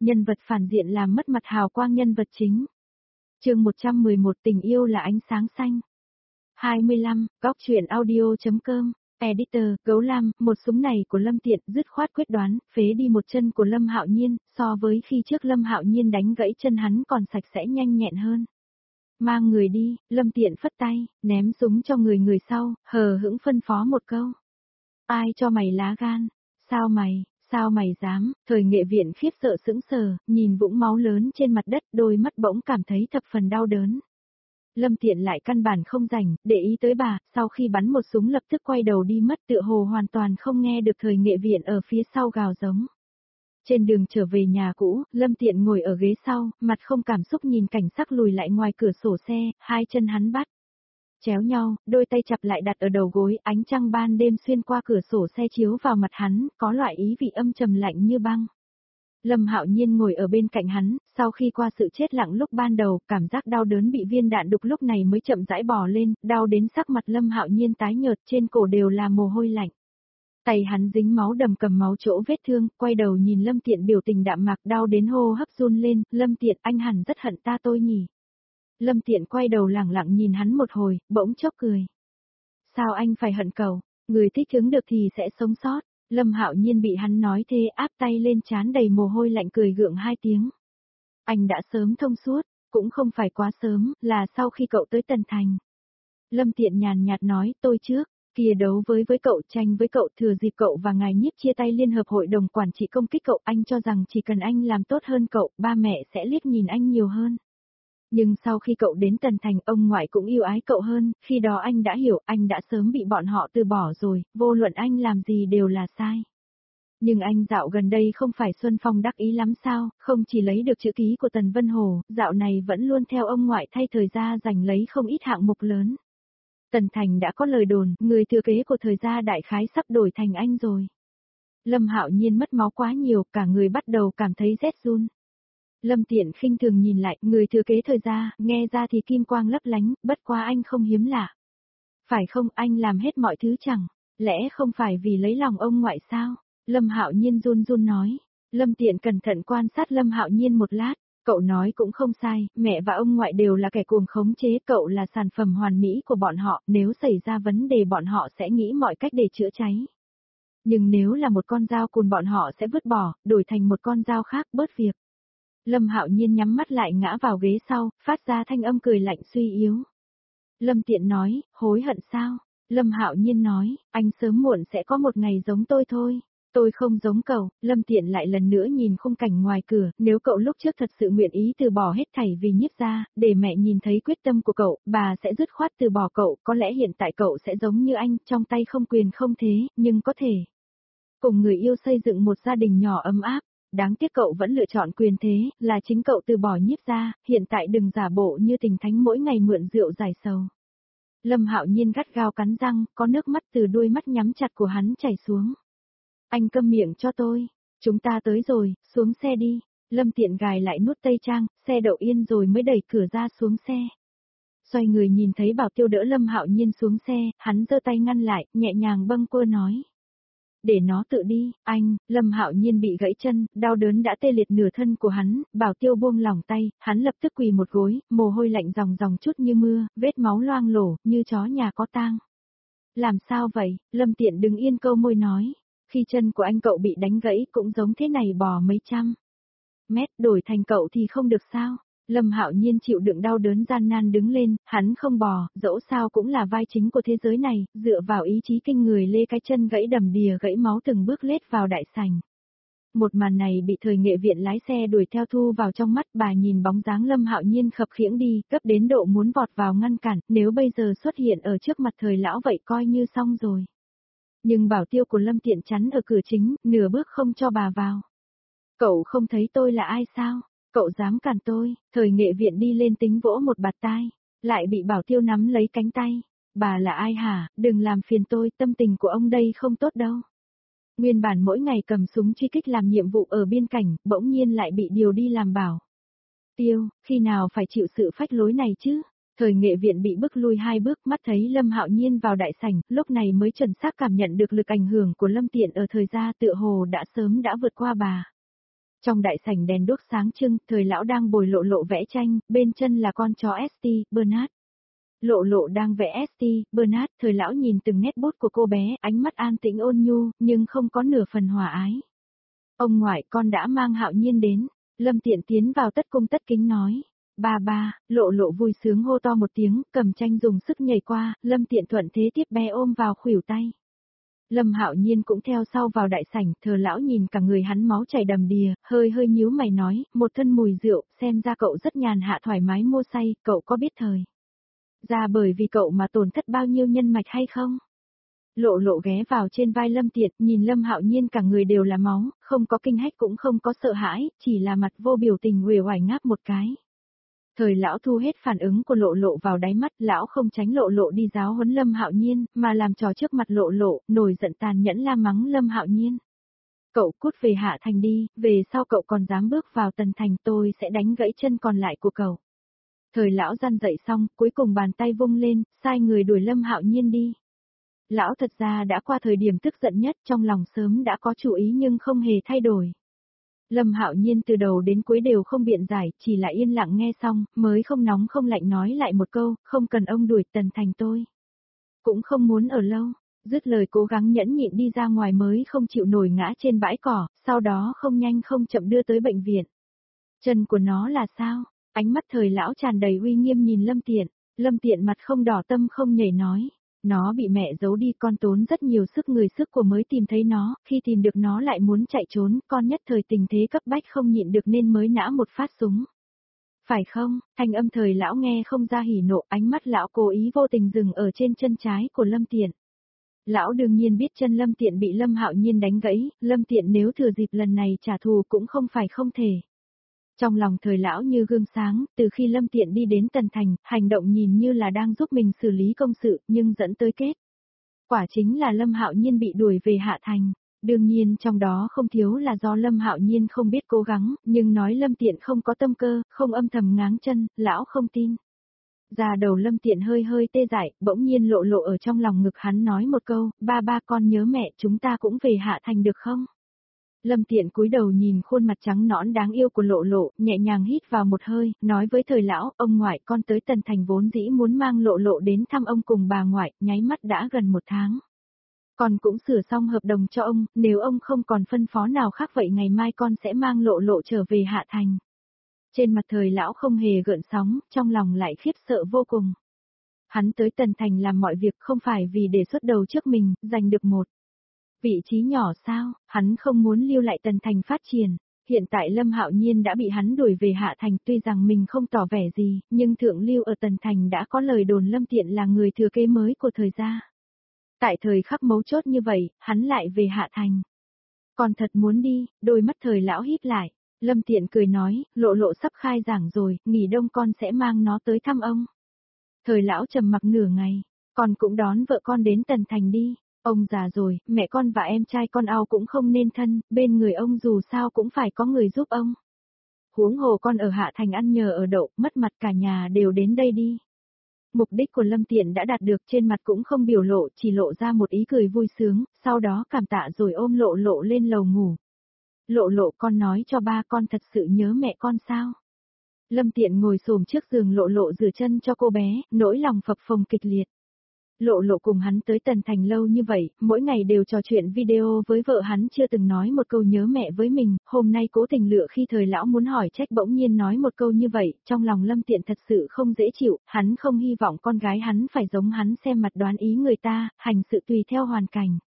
nhân vật phản diện làm mất mặt hào quang nhân vật chính. Chương 111 tình yêu là ánh sáng xanh. 25, góc truyện audio.com, editor, Gấu Lam, một súng này của Lâm Tiện dứt khoát quyết đoán, phế đi một chân của Lâm Hạo Nhiên, so với khi trước Lâm Hạo Nhiên đánh gãy chân hắn còn sạch sẽ nhanh nhẹn hơn. Mang người đi, Lâm Tiện phất tay, ném súng cho người sau, hờ hững phân phó một câu. Ai cho mày lá gan? Sao mày dám? Thời nghệ viện khiếp sợ sững sờ, nhìn vũng máu lớn trên mặt đất, đôi mắt bỗng cảm thấy thập phần đau đớn. Lâm Tiện lại căn bản không rảnh, để ý tới bà, sau khi bắn một súng lập tức quay đầu đi mất, tựa hồ hoàn toàn không nghe được thời nghệ viện ở phía sau gào giống. Trên đường trở về nhà cũ, Lâm Tiện ngồi ở ghế sau, mặt không cảm xúc nhìn cảnh sắc lùi lại ngoài cửa sổ xe, hai chân hắn bắt chéo nhau, đôi tay chặp lại đặt ở đầu gối, ánh trăng ban đêm xuyên qua cửa sổ xe chiếu vào mặt hắn, có loại ý vị âm trầm lạnh như băng. Lâm Hạo Nhiên ngồi ở bên cạnh hắn, sau khi qua sự chết lặng lúc ban đầu, cảm giác đau đớn bị viên đạn đục lúc này mới chậm rãi bò lên, đau đến sắc mặt Lâm Hạo Nhiên tái nhợt, trên cổ đều là mồ hôi lạnh. Tay hắn dính máu đầm cầm máu chỗ vết thương, quay đầu nhìn Lâm Tiện biểu tình đạm mạc, đau đến hô hấp run lên, Lâm Tiện, anh hẳn rất hận ta tôi nhỉ. Lâm Tiện quay đầu lẳng lặng nhìn hắn một hồi, bỗng chốc cười. Sao anh phải hận cậu, người thích hứng được thì sẽ sống sót. Lâm Hạo Nhiên bị hắn nói thế áp tay lên trán đầy mồ hôi lạnh cười gượng hai tiếng. Anh đã sớm thông suốt, cũng không phải quá sớm, là sau khi cậu tới Tần Thành. Lâm Tiện nhàn nhạt nói, tôi trước, kia đấu với cậu, tranh với cậu, thừa dịp cậu và ngài Nhiếp chia tay liên hợp hội đồng quản trị công kích cậu, anh cho rằng chỉ cần anh làm tốt hơn cậu, ba mẹ sẽ liếc nhìn anh nhiều hơn. Nhưng sau khi cậu đến Tần Thành, ông ngoại cũng yêu ái cậu hơn, khi đó anh đã hiểu, anh đã sớm bị bọn họ từ bỏ rồi, vô luận anh làm gì đều là sai. Nhưng anh dạo gần đây không phải Xuân Phong đắc ý lắm sao, không chỉ lấy được chữ ký của Tần Vân Hồ, dạo này vẫn luôn theo ông ngoại thay thời gia giành lấy không ít hạng mục lớn. Tần Thành đã có lời đồn, người thừa kế của thời gia đại khái sắp đổi thành anh rồi. Lâm Hạo Nhiên mất máu quá nhiều, cả người bắt đầu cảm thấy rét run. Lâm Tiện khinh thường nhìn lại, người thừa kế thời gia, nghe ra thì kim quang lấp lánh, bất quá anh không hiếm lạ. Phải không, anh làm hết mọi thứ chẳng, lẽ không phải vì lấy lòng ông ngoại sao? Lâm Hạo Nhiên run run nói. Lâm Tiện cẩn thận quan sát Lâm Hạo Nhiên một lát, cậu nói cũng không sai, mẹ và ông ngoại đều là kẻ cuồng khống chế, cậu là sản phẩm hoàn mỹ của bọn họ, nếu xảy ra vấn đề bọn họ sẽ nghĩ mọi cách để chữa cháy. Nhưng nếu là một con dao cùn bọn họ sẽ vứt bỏ, đổi thành một con dao khác, bớt việc. Lâm Hạo Nhiên nhắm mắt lại ngã vào ghế sau, phát ra thanh âm cười lạnh suy yếu. Lâm Tiện nói, hối hận sao? Lâm Hạo Nhiên nói, anh sớm muộn sẽ có một ngày giống tôi thôi. Tôi không giống cậu. Lâm Tiện lại lần nữa nhìn khung cảnh ngoài cửa, nếu cậu lúc trước thật sự nguyện ý từ bỏ hết thảy vì Nhiếp gia, để mẹ nhìn thấy quyết tâm của cậu, bà sẽ dứt khoát từ bỏ cậu, có lẽ hiện tại cậu sẽ giống như anh, trong tay không quyền không thế, nhưng có thể cùng người yêu xây dựng một gia đình nhỏ ấm áp. Đáng tiếc cậu vẫn lựa chọn quyền thế, là chính cậu từ bỏ Nhiếp gia, hiện tại đừng giả bộ như tình thánh mỗi ngày mượn rượu giải sầu. Lâm Hạo Nhiên gắt gao cắn răng, có nước mắt từ đôi mắt nhắm chặt của hắn chảy xuống. Anh câm miệng cho tôi, chúng ta tới rồi, xuống xe đi. Lâm Tiện gài lại nút tây trang, xe đậu yên rồi mới đẩy cửa ra xuống xe. Xoay người nhìn thấy Bảo Tiêu đỡ Lâm Hạo Nhiên xuống xe, hắn giơ tay ngăn lại, nhẹ nhàng bâng quơ nói. Để nó tự đi, anh. Lâm Hạo Nhiên bị gãy chân, đau đớn đã tê liệt nửa thân của hắn, Bảo Tiêu buông lỏng tay, hắn lập tức quỳ một gối, mồ hôi lạnh ròng ròng chút như mưa, vết máu loang lổ, như chó nhà có tang. Làm sao vậy? Lâm Tiện đứng yên câu môi nói. Khi chân của anh cậu bị đánh gãy cũng giống thế này bò mấy trăm mét, đổi thành cậu thì không được sao? Lâm Hạo Nhiên chịu đựng đau đớn gian nan đứng lên, hắn không bò, dẫu sao cũng là vai chính của thế giới này, dựa vào ý chí kinh người lê cái chân gãy đầm đìa gãy máu từng bước lết vào đại sảnh. Một màn này bị thời nghệ viện lái xe đuổi theo thu vào trong mắt, bà nhìn bóng dáng Lâm Hạo Nhiên khập khiễng đi, cấp đến độ muốn vọt vào ngăn cản, nếu bây giờ xuất hiện ở trước mặt thời lão vậy coi như xong rồi. Nhưng Bảo Tiêu của Lâm Tiện chắn ở cửa chính, nửa bước không cho bà vào. Cậu không thấy tôi là ai sao? Cậu dám cản tôi? Thời nghệ viện đi lên tính vỗ một bạt tai, lại bị Bảo Tiêu nắm lấy cánh tay. Bà là ai hả? Đừng làm phiền tôi, tâm tình của ông đây không tốt đâu. Nguyên bản mỗi ngày cầm súng truy kích làm nhiệm vụ ở biên cảnh, bỗng nhiên lại bị điều đi làm Bảo Tiêu, khi nào phải chịu sự phách lối này chứ? Thời nghệ viện bị bức lui hai bước, mắt thấy Lâm Hạo Nhiên vào đại sảnh, lúc này mới chuẩn xác cảm nhận được lực ảnh hưởng của Lâm Tiện ở thời gia, tựa hồ đã sớm đã vượt qua bà. Trong đại sảnh đèn đuốc sáng trưng, thời lão đang bồi lộ lộ vẽ tranh, bên chân là con chó St. Bernard. Lộ lộ đang vẽ St. Bernard, thời lão nhìn từng nét bút của cô bé, ánh mắt an tĩnh ôn nhu, nhưng không có nửa phần hòa ái. Ông ngoại, con đã mang Hạo Nhiên đến. Lâm Tiện tiến vào tất cung tất kính nói. Ba ba, lộ lộ vui sướng hô to một tiếng, cầm tranh dùng sức nhảy qua, Lâm Tiện thuận thế tiếp bé ôm vào khuỷu tay. Lâm Hạo Nhiên cũng theo sau vào đại sảnh, thờ lão nhìn cả người hắn máu chảy đầm đìa, hơi hơi nhíu mày nói, một thân mùi rượu, xem ra cậu rất nhàn hạ thoải mái mua say, cậu có biết thời ra bởi vì cậu mà tổn thất bao nhiêu nhân mạch hay không? Lộ lộ ghé vào trên vai Lâm Tiện, nhìn Lâm Hạo Nhiên cả người đều là máu, không có kinh hách cũng không có sợ hãi, chỉ là mặt vô biểu tình uể oải ngáp một cái. Thời lão thu hết phản ứng của lộ lộ vào đáy mắt, lão không tránh lộ lộ đi giáo huấn Lâm Hạo Nhiên, mà làm trò trước mặt lộ lộ, nổi giận tàn nhẫn la mắng Lâm Hạo Nhiên. Cậu cút về Hạ Thành đi, về sau cậu còn dám bước vào Tần Thành tôi sẽ đánh gãy chân còn lại của cậu. Thời lão răn dậy xong, cuối cùng bàn tay vung lên, sai người đuổi Lâm Hạo Nhiên đi. Lão thật ra đã qua thời điểm tức giận nhất, trong lòng sớm đã có chủ ý nhưng không hề thay đổi. Lâm Hạo Nhiên từ đầu đến cuối đều không biện giải, chỉ là yên lặng nghe xong, mới không nóng không lạnh nói lại một câu, không cần ông đuổi Tần Thành tôi. Cũng không muốn ở lâu, dứt lời cố gắng nhẫn nhịn đi ra ngoài mới không chịu nổi ngã trên bãi cỏ, sau đó không nhanh không chậm đưa tới bệnh viện. Chân của nó là sao? Ánh mắt thời lão tràn đầy uy nghiêm nhìn Lâm Tiện mặt không đỏ tâm không nhảy nói. Nó bị mẹ giấu đi, con tốn rất nhiều sức người sức của mới tìm thấy nó, khi tìm được nó lại muốn chạy trốn, con nhất thời tình thế cấp bách không nhịn được nên mới nã một phát súng. Phải không? Thanh âm thời lão nghe không ra hỉ nộ, ánh mắt lão cố ý vô tình dừng ở trên chân trái của Lâm Tiện. Lão đương nhiên biết chân Lâm Tiện bị Lâm Hạo Nhiên đánh gãy, Lâm Tiện nếu thừa dịp lần này trả thù cũng không phải không thể. Trong lòng thời lão như gương sáng, từ khi Lâm Tiện đi đến Tần Thành, hành động nhìn như là đang giúp mình xử lý công sự, nhưng dẫn tới kết. Quả chính là Lâm Hạo Nhiên bị đuổi về Hạ Thành. Đương nhiên trong đó không thiếu là do Lâm Hạo Nhiên không biết cố gắng, nhưng nói Lâm Tiện không có tâm cơ, không âm thầm ngáng chân, lão không tin. Da đầu Lâm Tiện hơi hơi tê dại, bỗng nhiên lộ lộ ở trong lòng ngực hắn nói một câu, ba ba con nhớ mẹ, chúng ta cũng về Hạ Thành được không? Lâm Tiện cúi đầu nhìn khuôn mặt trắng nõn đáng yêu của lộ lộ, nhẹ nhàng hít vào một hơi, nói với thời lão, ông ngoại con tới Tần Thành vốn dĩ muốn mang lộ lộ đến thăm ông cùng bà ngoại, nháy mắt đã gần 1 tháng. Con cũng sửa xong hợp đồng cho ông, nếu ông không còn phân phó nào khác vậy ngày mai con sẽ mang lộ lộ trở về Hạ Thành. Trên mặt thời lão không hề gợn sóng, trong lòng lại khiếp sợ vô cùng. Hắn tới Tần Thành làm mọi việc không phải vì để xuất đầu trước mình, giành được một vị trí nhỏ sao, hắn không muốn lưu lại Tần Thành phát triển. Hiện tại Lâm Hạo Nhiên đã bị hắn đuổi về Hạ Thành, tuy rằng mình không tỏ vẻ gì, nhưng thượng lưu ở Tần Thành đã có lời đồn Lâm Tiện là người thừa kế mới của thời gia. Tại thời khắc mấu chốt như vậy, hắn lại về Hạ Thành. Còn thật muốn đi, đôi mắt thời lão híp lại. Lâm Tiện cười nói, lộ lộ sắp khai giảng rồi, nghỉ đông con sẽ mang nó tới thăm ông. Thời lão trầm mặc nửa ngày, con cũng đón vợ con đến Tần Thành đi. Ông già rồi, mẹ con và em trai con ao cũng không nên thân, bên người ông dù sao cũng phải có người giúp ông. Huống hồ con ở Hạ Thành ăn nhờ ở đậu, mất mặt cả nhà đều đến đây đi. Mục đích của Lâm Tiện đã đạt được, trên mặt cũng không biểu lộ, chỉ lộ ra một ý cười vui sướng, sau đó cảm tạ rồi ôm lộ lộ lên lầu ngủ. Lộ lộ con nói cho ba con thật sự nhớ mẹ con sao? Lâm Tiện ngồi xổm trước giường lộ lộ rửa chân cho cô bé, nỗi lòng phập phồng kịch liệt. Lộ lộ cùng hắn tới Tần Thành lâu như vậy, mỗi ngày đều trò chuyện video với vợ hắn chưa từng nói một câu nhớ mẹ với mình, hôm nay cố tình lựa khi thời lão muốn hỏi trách bỗng nhiên nói một câu như vậy, trong lòng Lâm Tiện thật sự không dễ chịu, hắn không hy vọng con gái hắn phải giống hắn xem mặt đoán ý người ta, hành sự tùy theo hoàn cảnh.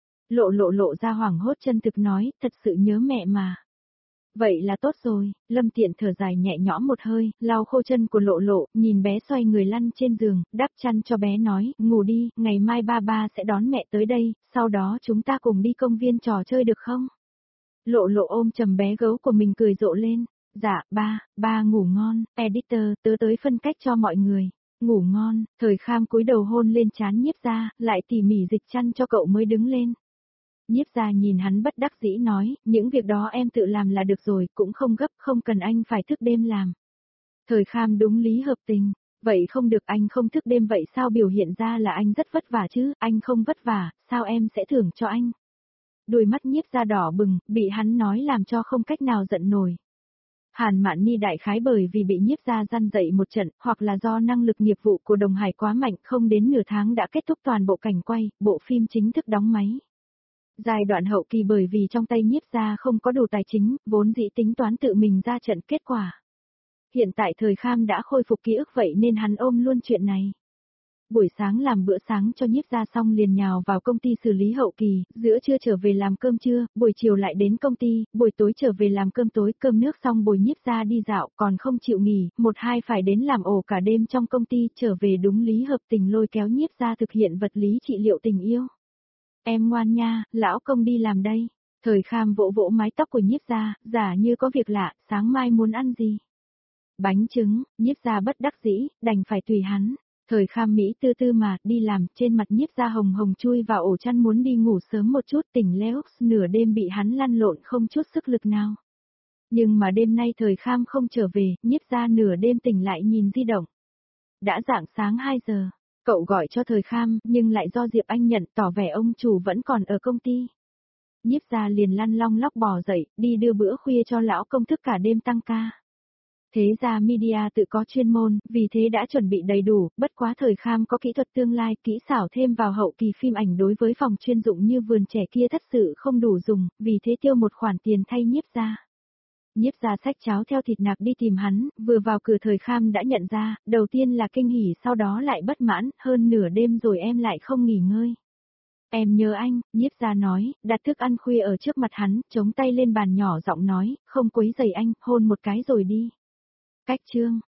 Lộ ra hoảng hốt chân thực nói, thật sự nhớ mẹ mà. Vậy là tốt rồi, Lâm Tiện thở dài nhẹ nhõm một hơi, lau khô chân của lộ lộ, nhìn bé xoay người lăn trên giường, đắp chăn cho bé nói, ngủ đi, ngày mai ba ba sẽ đón mẹ tới đây, sau đó chúng ta cùng đi công viên trò chơi được không? Lộ lộ ôm chầm bé gấu của mình cười rộ lên, dạ, ba ngủ ngon, editor, tớ tới phân cách cho mọi người. Ngủ ngon, thời kham cúi đầu hôn lên trán Nhiếp Gia, lại tỉ mỉ dịch chăn cho cậu mới đứng lên. Nhiếp Gia nhìn hắn bất đắc dĩ nói, những việc đó em tự làm là được rồi, cũng không gấp, không cần anh phải thức đêm làm. Thời kham đúng lý hợp tình, vậy không được, anh không thức đêm vậy sao biểu hiện ra là anh rất vất vả chứ, anh không vất vả, sao em sẽ thưởng cho anh? đôi mắt Nhiếp Gia đỏ bừng, bị hắn nói làm cho không cách nào giận nổi. Hàn Mạn Ni đại khái bởi vì bị Nhiếp Gia răn dậy một trận, hoặc là do năng lực nghiệp vụ của Đồng Hải quá mạnh, không đến nửa tháng đã kết thúc toàn bộ cảnh quay, bộ phim chính thức đóng máy. Giai đoạn hậu kỳ bởi vì trong tay Nhiếp Gia không có đủ tài chính, vốn dĩ tính toán tự mình ra trận kết quả. Hiện tại Thời Kham đã khôi phục ký ức vậy nên hắn ôm luôn chuyện này. Buổi sáng làm bữa sáng cho Nhiếp Gia xong liền nhào vào công ty xử lý hậu kỳ, giữa trưa trở về làm cơm trưa, buổi chiều lại đến công ty, buổi tối trở về làm cơm tối, cơm nước xong bồi Nhiếp Gia đi dạo, còn không chịu nghỉ, một hai phải đến làm ổ cả đêm trong công ty, trở về đúng lý hợp tình lôi kéo Nhiếp Gia thực hiện vật lý trị liệu tình yêu. Em ngoan nha, lão công đi làm đây. Thời Kham vỗ vỗ mái tóc của Nhiếp Gia, giả như có việc lạ, sáng mai muốn ăn gì? Bánh trứng, Nhiếp Gia bất đắc dĩ, đành phải tùy hắn. Thời Kham Mỹ tư tư mà, đi làm, trên mặt Nhiếp Gia hồng hồng chui vào ổ chăn muốn đi ngủ sớm một chút, tỉnh Leux nửa đêm bị hắn lăn lộn không chút sức lực nào. Nhưng mà đêm nay Thời Kham không trở về, Nhiếp Gia nửa đêm tỉnh lại nhìn di động. Đã rạng sáng 2 giờ, cậu gọi cho Thời Kham, nhưng lại do Diệp Anh nhận, tỏ vẻ ông chủ vẫn còn ở công ty. Nhiếp Gia liền lăn long lóc bò dậy, đi đưa bữa khuya cho lão công thức cả đêm tăng ca. Thế ra media tự có chuyên môn, vì thế đã chuẩn bị đầy đủ, bất quá Thời Kham có kỹ thuật tương lai, kỹ xảo thêm vào hậu kỳ phim ảnh đối với phòng chuyên dụng như vườn trẻ kia thật sự không đủ dùng, vì thế tiêu một khoản tiền thay Nhiếp Gia. Nhiếp Gia xách cháo theo thịt nạc đi tìm hắn, vừa vào cửa Thời Kham đã nhận ra, đầu tiên là kinh hỉ sau đó lại bất mãn, hơn nửa đêm rồi em lại không nghỉ ngơi. Em nhớ anh, Nhiếp Gia nói, đặt thức ăn khuya ở trước mặt hắn, chống tay lên bàn nhỏ giọng nói, không quấy rầy anh, hôn một cái rồi đi. Cách chương